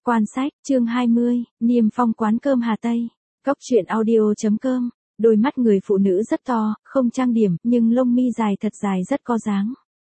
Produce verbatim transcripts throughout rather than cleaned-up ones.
Quan sách, chương hai mươi, niêm phong quán cơm Hà Tây. Cốc truyện audio.com. Đôi mắt người phụ nữ rất to, không trang điểm, nhưng lông mi dài thật dài rất có dáng.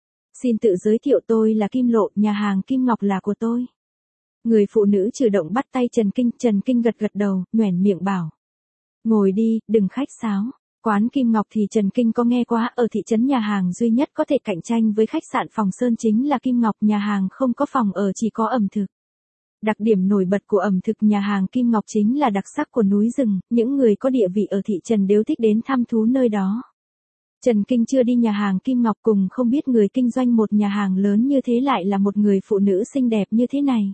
Xin tự giới thiệu, tôi là Kim Lộ, nhà hàng Kim Ngọc là của tôi. Người phụ nữ chủ động bắt tay Trần Kinh, Trần Kinh gật gật đầu, nhoẻn miệng bảo. Ngồi đi, đừng khách sáo. Quán Kim Ngọc thì Trần Kinh có nghe qua, ở thị trấn nhà hàng duy nhất có thể cạnh tranh với khách sạn Phòng Sơn chính là Kim Ngọc, nhà hàng không có phòng ở, chỉ có ẩm thực. Đặc điểm nổi bật của ẩm thực nhà hàng Kim Ngọc chính là đặc sắc của núi rừng, những người có địa vị ở thị trấn đều thích đến thăm thú nơi đó. Trần Kinh chưa đi nhà hàng Kim Ngọc, cùng không biết người kinh doanh một nhà hàng lớn như thế lại là một người phụ nữ xinh đẹp như thế này.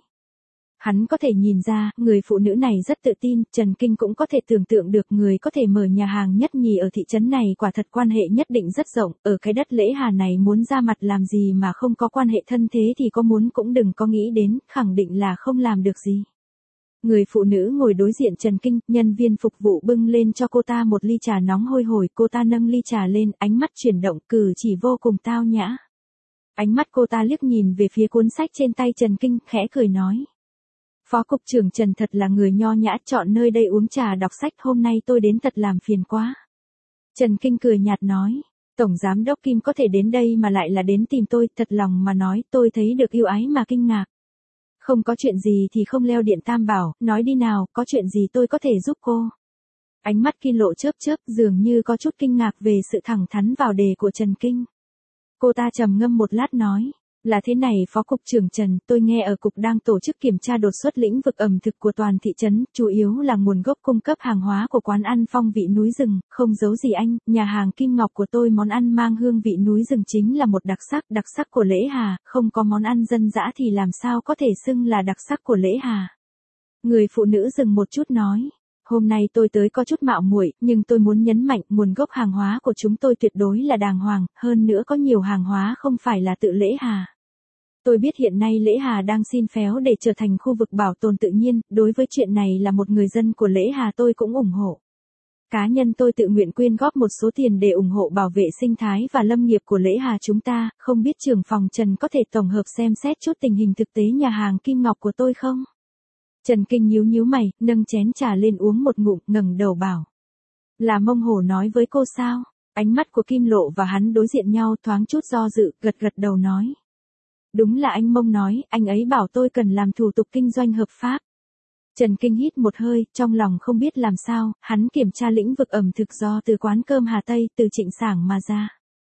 Hắn có thể nhìn ra, người phụ nữ này rất tự tin, Trần Kinh cũng có thể tưởng tượng được người có thể mở nhà hàng nhất nhì ở thị trấn này quả thật quan hệ nhất định rất rộng, ở cái đất Lễ Hà này muốn ra mặt làm gì mà không có quan hệ thân thế thì có muốn cũng đừng có nghĩ đến, khẳng định là không làm được gì. Người phụ nữ ngồi đối diện Trần Kinh, nhân viên phục vụ bưng lên cho cô ta một ly trà nóng hôi hổi, cô ta nâng ly trà lên, ánh mắt chuyển động, cử chỉ vô cùng tao nhã. Ánh mắt cô ta liếc nhìn về phía cuốn sách trên tay Trần Kinh, khẽ cười nói. Phó cục trưởng Trần thật là người nho nhã, chọn nơi đây uống trà đọc sách, hôm nay tôi đến thật làm phiền quá. Trần Kinh cười nhạt nói, Tổng Giám đốc Kim có thể đến đây mà lại là đến tìm tôi, thật lòng mà nói tôi thấy được yêu ái mà kinh ngạc. Không có chuyện gì thì không leo điện tam bảo, nói đi nào, có chuyện gì tôi có thể giúp cô. Ánh mắt Kim Lộ chớp chớp, dường như có chút kinh ngạc về sự thẳng thắn vào đề của Trần Kinh. Cô ta trầm ngâm một lát nói. Là thế này Phó Cục trưởng Trần, tôi nghe ở Cục đang tổ chức kiểm tra đột xuất lĩnh vực ẩm thực của toàn thị trấn, chủ yếu là nguồn gốc cung cấp hàng hóa của quán ăn phong vị núi rừng, không giấu gì anh, nhà hàng Kim Ngọc của tôi món ăn mang hương vị núi rừng chính là một đặc sắc, đặc sắc của Lễ Hà, không có món ăn dân dã thì làm sao có thể xưng là đặc sắc của Lễ Hà. Người phụ nữ dừng một chút nói. Hôm nay tôi tới có chút mạo muội, nhưng tôi muốn nhấn mạnh nguồn gốc hàng hóa của chúng tôi tuyệt đối là đàng hoàng, hơn nữa có nhiều hàng hóa không phải là tự Lễ Hà. Tôi biết hiện nay Lễ Hà đang xin phép để trở thành khu vực bảo tồn tự nhiên, đối với chuyện này là một người dân của Lễ Hà tôi cũng ủng hộ. Cá nhân tôi tự nguyện quyên góp một số tiền để ủng hộ bảo vệ sinh thái và lâm nghiệp của Lễ Hà chúng ta, không biết trưởng phòng Trần có thể tổng hợp xem xét chút tình hình thực tế nhà hàng Kim Ngọc của tôi không? Trần Kinh nhíu nhíu mày, nâng chén trà lên uống một ngụm, ngẩng đầu bảo. Là Mông Hổ nói với cô sao? Ánh mắt của Kim Lộ và hắn đối diện nhau, thoáng chút do dự, gật gật đầu nói. Đúng là anh Mông nói, anh ấy bảo tôi cần làm thủ tục kinh doanh hợp pháp. Trần Kinh hít một hơi, trong lòng không biết làm sao, hắn kiểm tra lĩnh vực ẩm thực do từ quán cơm Hà Tây, từ Trịnh Sảng mà ra.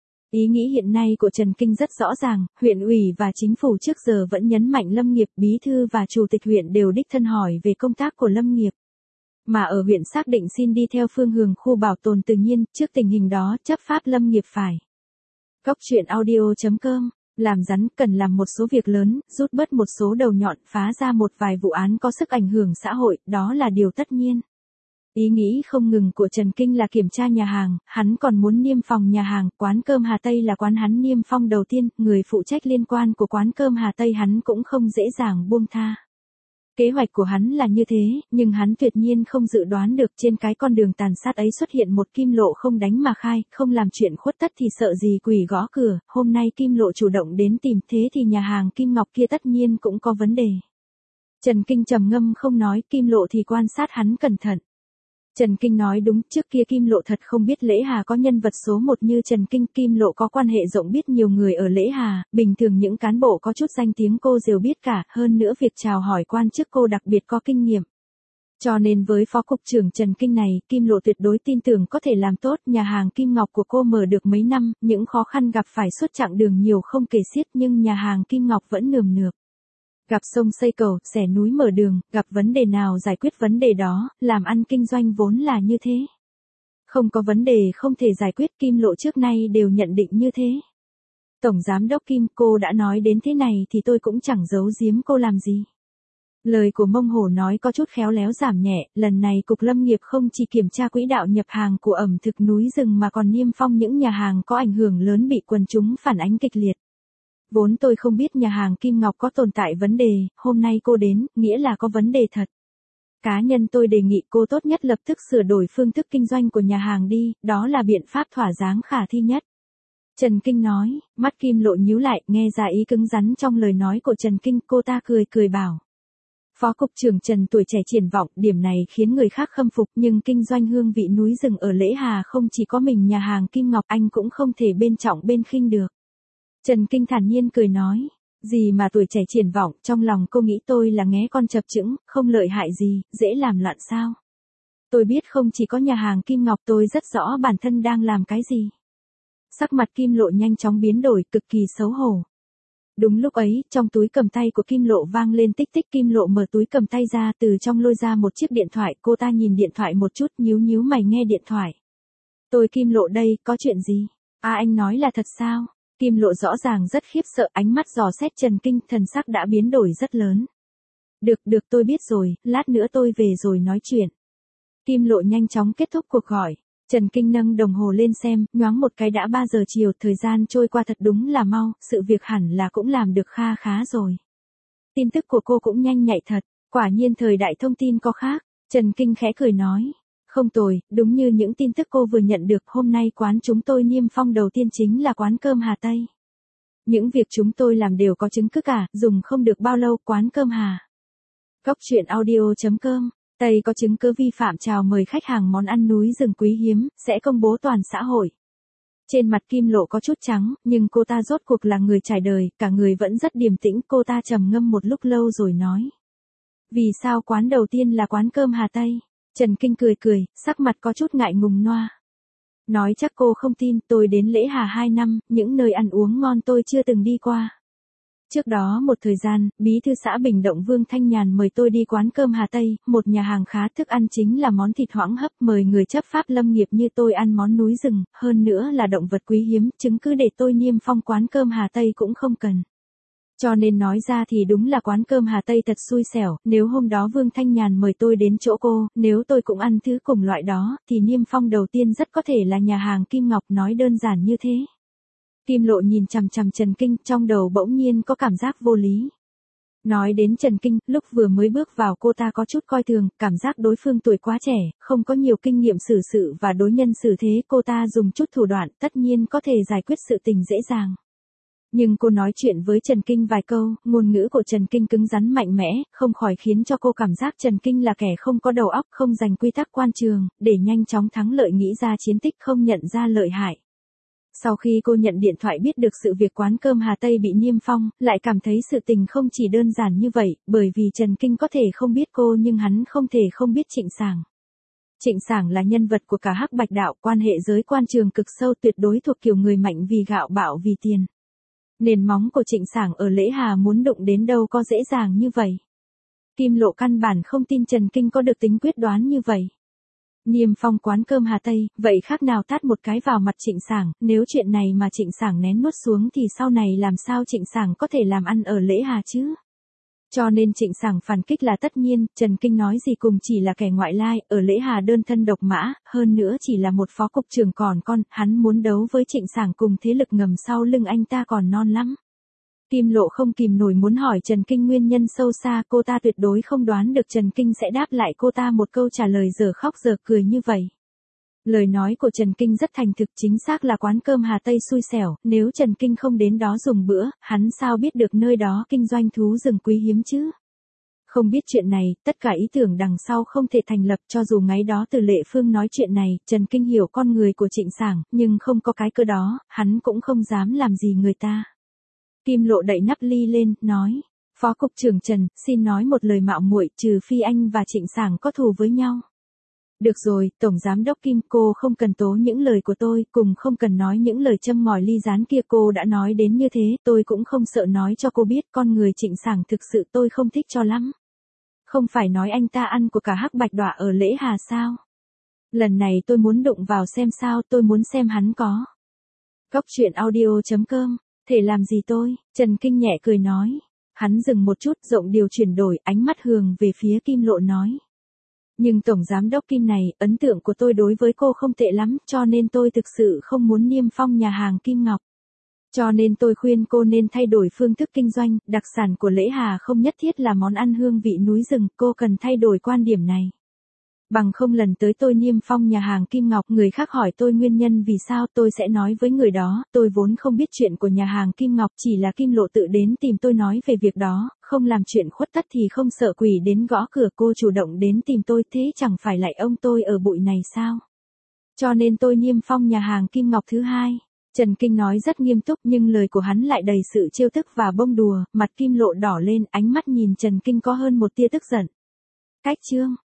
Ý nghĩ hiện nay của Trần Kinh rất rõ ràng, huyện ủy và chính phủ trước giờ vẫn nhấn mạnh lâm nghiệp, bí thư và chủ tịch huyện đều đích thân hỏi về công tác của lâm nghiệp. Mà ở huyện xác định xin đi theo phương hướng khu bảo tồn tự nhiên, trước tình hình đó chấp pháp lâm nghiệp phải. Cốc truyện audio.com. Làm rắn cần làm một số việc lớn, rút bớt một số đầu nhọn, phá ra một vài vụ án có sức ảnh hưởng xã hội, đó là điều tất nhiên. Ý nghĩ không ngừng của Trần Kinh là kiểm tra nhà hàng, hắn còn muốn niêm phong nhà hàng, quán cơm Hà Tây là quán hắn niêm phong đầu tiên, người phụ trách liên quan của quán cơm Hà Tây hắn cũng không dễ dàng buông tha. Kế hoạch của hắn là như thế, nhưng hắn tuyệt nhiên không dự đoán được trên cái con đường tàn sát ấy xuất hiện một Kim Lộ không đánh mà khai, không làm chuyện khuất tất thì sợ gì quỷ gõ cửa, hôm nay Kim Lộ chủ động đến tìm thế thì nhà hàng Kim Ngọc kia tất nhiên cũng có vấn đề. Trần Kinh trầm ngâm không nói, Kim Lộ thì quan sát hắn cẩn thận. Trần Kinh nói đúng, trước kia Kim Lộ thật không biết Lễ Hà có nhân vật số một như Trần Kinh, Kim Lộ có quan hệ rộng biết nhiều người ở Lễ Hà, bình thường những cán bộ có chút danh tiếng cô đều biết cả, hơn nữa việc chào hỏi quan chức cô đặc biệt có kinh nghiệm. Cho nên với Phó Cục trưởng Trần Kinh này, Kim Lộ tuyệt đối tin tưởng có thể làm tốt, nhà hàng Kim Ngọc của cô mở được mấy năm, những khó khăn gặp phải suốt chặng đường nhiều không kể xiết nhưng nhà hàng Kim Ngọc vẫn nườm nượp. Gặp sông xây cầu, xẻ núi mở đường, gặp vấn đề nào giải quyết vấn đề đó, làm ăn kinh doanh vốn là như thế. Không có vấn đề không thể giải quyết, Kim Lộ trước nay đều nhận định như thế. Tổng Giám đốc Kim, cô đã nói đến thế này thì tôi cũng chẳng giấu giếm cô làm gì. Lời của Mông Hổ nói có chút khéo léo giảm nhẹ, lần này Cục Lâm nghiệp không chỉ kiểm tra quỹ đạo nhập hàng của ẩm thực núi rừng mà còn niêm phong những nhà hàng có ảnh hưởng lớn bị quần chúng phản ánh kịch liệt. Vốn tôi không biết nhà hàng Kim Ngọc có tồn tại vấn đề, hôm nay cô đến, nghĩa là có vấn đề thật. Cá nhân tôi đề nghị cô tốt nhất lập tức sửa đổi phương thức kinh doanh của nhà hàng đi, đó là biện pháp thỏa đáng khả thi nhất. Trần Kinh nói, mắt Kim Lộ nhíu lại, nghe ra ý cứng rắn trong lời nói của Trần Kinh, cô ta cười cười bảo. Phó cục trưởng Trần tuổi trẻ triển vọng, điểm này khiến người khác khâm phục, nhưng kinh doanh hương vị núi rừng ở Lễ Hà không chỉ có mình nhà hàng Kim Ngọc, anh cũng không thể bên trọng bên khinh được. Trần Kinh thản nhiên cười nói, gì mà tuổi trẻ triển vọng, trong lòng cô nghĩ tôi là nghé con chập chững, không lợi hại gì, dễ làm loạn sao? Tôi biết không chỉ có nhà hàng Kim Ngọc, tôi rất rõ bản thân đang làm cái gì. Sắc mặt Kim Lộ nhanh chóng biến đổi, cực kỳ xấu hổ. Đúng lúc ấy, trong túi cầm tay của Kim Lộ vang lên tích tích. Kim Lộ mở túi cầm tay ra, từ trong lôi ra một chiếc điện thoại. Cô ta nhìn điện thoại một chút, nhíu nhíu mày nghe điện thoại. Tôi Kim Lộ đây, có chuyện gì? À, anh nói là thật sao? Kim Lộ rõ ràng rất khiếp sợ, ánh mắt dò xét Trần Kinh, thần sắc đã biến đổi rất lớn. Được, được, tôi biết rồi, lát nữa tôi về rồi nói chuyện. Kim Lộ nhanh chóng kết thúc cuộc gọi. Trần Kinh nâng đồng hồ lên xem, nhoáng một cái đã ba giờ chiều, thời gian trôi qua thật đúng là mau, sự việc hẳn là cũng làm được kha khá rồi. Tin tức của cô cũng nhanh nhạy thật, quả nhiên thời đại thông tin có khác. Trần Kinh khẽ cười nói, không tồi, đúng như những tin tức cô vừa nhận được, hôm nay quán chúng tôi niêm phong đầu tiên chính là quán cơm Hà Tây. Những việc chúng tôi làm đều có chứng cứ cả, dùng không được bao lâu, quán cơm Hà. Cóc truyện audio chấm com Tây có chứng cứ vi phạm chào mời khách hàng món ăn núi rừng quý hiếm, sẽ công bố toàn xã hội. Trên mặt Kim Lộ có chút trắng, nhưng cô ta rốt cuộc là người trải đời, cả người vẫn rất điềm tĩnh. Cô ta trầm ngâm một lúc lâu rồi nói. Vì sao quán đầu tiên là quán cơm Hà Tây? Trần Kinh cười cười, sắc mặt có chút ngại ngùng noa. Nói chắc cô không tin, tôi đến Lễ Hà hai năm, những nơi ăn uống ngon tôi chưa từng đi qua. Trước đó một thời gian, bí thư xã Bình Động Vương Thanh Nhàn mời tôi đi quán cơm Hà Tây, một nhà hàng khá, thức ăn chính là món thịt hoãng hấp, mời người chấp pháp lâm nghiệp như tôi ăn món núi rừng, hơn nữa là động vật quý hiếm, chứng cứ để tôi niêm phong quán cơm Hà Tây cũng không cần. Cho nên nói ra thì đúng là quán cơm Hà Tây thật xui xẻo, nếu hôm đó Vương Thanh Nhàn mời tôi đến chỗ cô, nếu tôi cũng ăn thứ cùng loại đó, thì niêm phong đầu tiên rất có thể là nhà hàng Kim Ngọc, nói đơn giản như thế. Kim Lộ nhìn chằm chằm Trần Kinh, trong đầu bỗng nhiên có cảm giác vô lý. Nói đến Trần Kinh, lúc vừa mới bước vào cô ta có chút coi thường, cảm giác đối phương tuổi quá trẻ, không có nhiều kinh nghiệm xử sự và đối nhân xử thế, cô ta dùng chút thủ đoạn, tất nhiên có thể giải quyết sự tình dễ dàng. Nhưng cô nói chuyện với Trần Kinh vài câu, ngôn ngữ của Trần Kinh cứng rắn mạnh mẽ, không khỏi khiến cho cô cảm giác Trần Kinh là kẻ không có đầu óc, không dành quy tắc quan trường, để nhanh chóng thắng lợi nghĩ ra chiến tích, không nhận ra lợi hại. Sau khi cô nhận điện thoại biết được sự việc quán cơm Hà Tây bị niêm phong, lại cảm thấy sự tình không chỉ đơn giản như vậy, bởi vì Trần Kinh có thể không biết cô nhưng hắn không thể không biết Trịnh Sảng. Trịnh Sảng là nhân vật của cả Hắc Bạch đạo, quan hệ giới quan trường cực sâu, tuyệt đối thuộc kiểu người mạnh vì gạo bạo vì tiền. Nền móng của Trịnh Sảng ở Lễ Hà muốn đụng đến đâu có dễ dàng như vậy. Kim Lộ căn bản không tin Trần Kinh có được tính quyết đoán như vậy. Niêm phong quán cơm Hà Tây, vậy khác nào tát một cái vào mặt Trịnh Sảng, nếu chuyện này mà Trịnh Sảng nén nuốt xuống thì sau này làm sao Trịnh Sảng có thể làm ăn ở Lễ Hà chứ? Cho nên Trịnh Sảng phản kích là tất nhiên, Trần Kinh nói gì cùng chỉ là kẻ ngoại lai, ở Lễ Hà đơn thân độc mã, hơn nữa chỉ là một phó cục trưởng còn con, hắn muốn đấu với Trịnh Sảng cùng thế lực ngầm sau lưng anh ta còn non lắm. Kim Lộ không kìm nổi muốn hỏi Trần Kinh nguyên nhân sâu xa, cô ta tuyệt đối không đoán được Trần Kinh sẽ đáp lại cô ta một câu trả lời dở khóc dở cười như vậy. Lời nói của Trần Kinh rất thành thực, chính xác là quán cơm Hà Tây xui xẻo, nếu Trần Kinh không đến đó dùng bữa, hắn sao biết được nơi đó kinh doanh thú rừng quý hiếm chứ? Không biết chuyện này, tất cả ý tưởng đằng sau không thể thành lập, cho dù ngày đó Từ Lệ Phương nói chuyện này, Trần Kinh hiểu con người của Trịnh Sảng, nhưng không có cái cơ đó, hắn cũng không dám làm gì người ta. Kim Lộ đậy nắp ly lên, nói, Phó Cục trưởng Trần, xin nói một lời mạo muội, trừ phi anh và Trịnh Sảng có thù với nhau. Được rồi, Tổng Giám đốc Kim, cô không cần tố những lời của tôi, cùng không cần nói những lời châm ngòi ly gián kia, cô đã nói đến như thế, tôi cũng không sợ nói cho cô biết, con người Trịnh Sảng thực sự tôi không thích cho lắm. Không phải nói anh ta ăn của cả Hắc Bạch Đọa ở Lễ Hà sao? Lần này tôi muốn đụng vào xem sao, tôi muốn xem hắn có. Cóc truyện audio chấm com Thể làm gì tôi? Trần Kinh nhẹ cười nói. Hắn dừng một chút, rộng điều chuyển đổi, ánh mắt hướng về phía Kim Lộ nói. Nhưng Tổng Giám đốc Kim này, ấn tượng của tôi đối với cô không tệ lắm, cho nên tôi thực sự không muốn niêm phong nhà hàng Kim Ngọc. Cho nên tôi khuyên cô nên thay đổi phương thức kinh doanh, đặc sản của Lễ Hà không nhất thiết là món ăn hương vị núi rừng, cô cần thay đổi quan điểm này. Bằng không lần tới tôi niêm phong nhà hàng Kim Ngọc, người khác hỏi tôi nguyên nhân vì sao, tôi sẽ nói với người đó, tôi vốn không biết chuyện của nhà hàng Kim Ngọc, chỉ là Kim Lộ tự đến tìm tôi nói về việc đó, không làm chuyện khuất tất thì không sợ quỷ đến gõ cửa, cô chủ động đến tìm tôi, thế chẳng phải lại ông tôi ở bụi này sao? Cho nên tôi niêm phong nhà hàng Kim Ngọc thứ hai. Trần Kinh nói rất nghiêm túc nhưng lời của hắn lại đầy sự trêu tức và bông đùa, mặt Kim Lộ đỏ lên, ánh mắt nhìn Trần Kinh có hơn một tia tức giận. Cách chương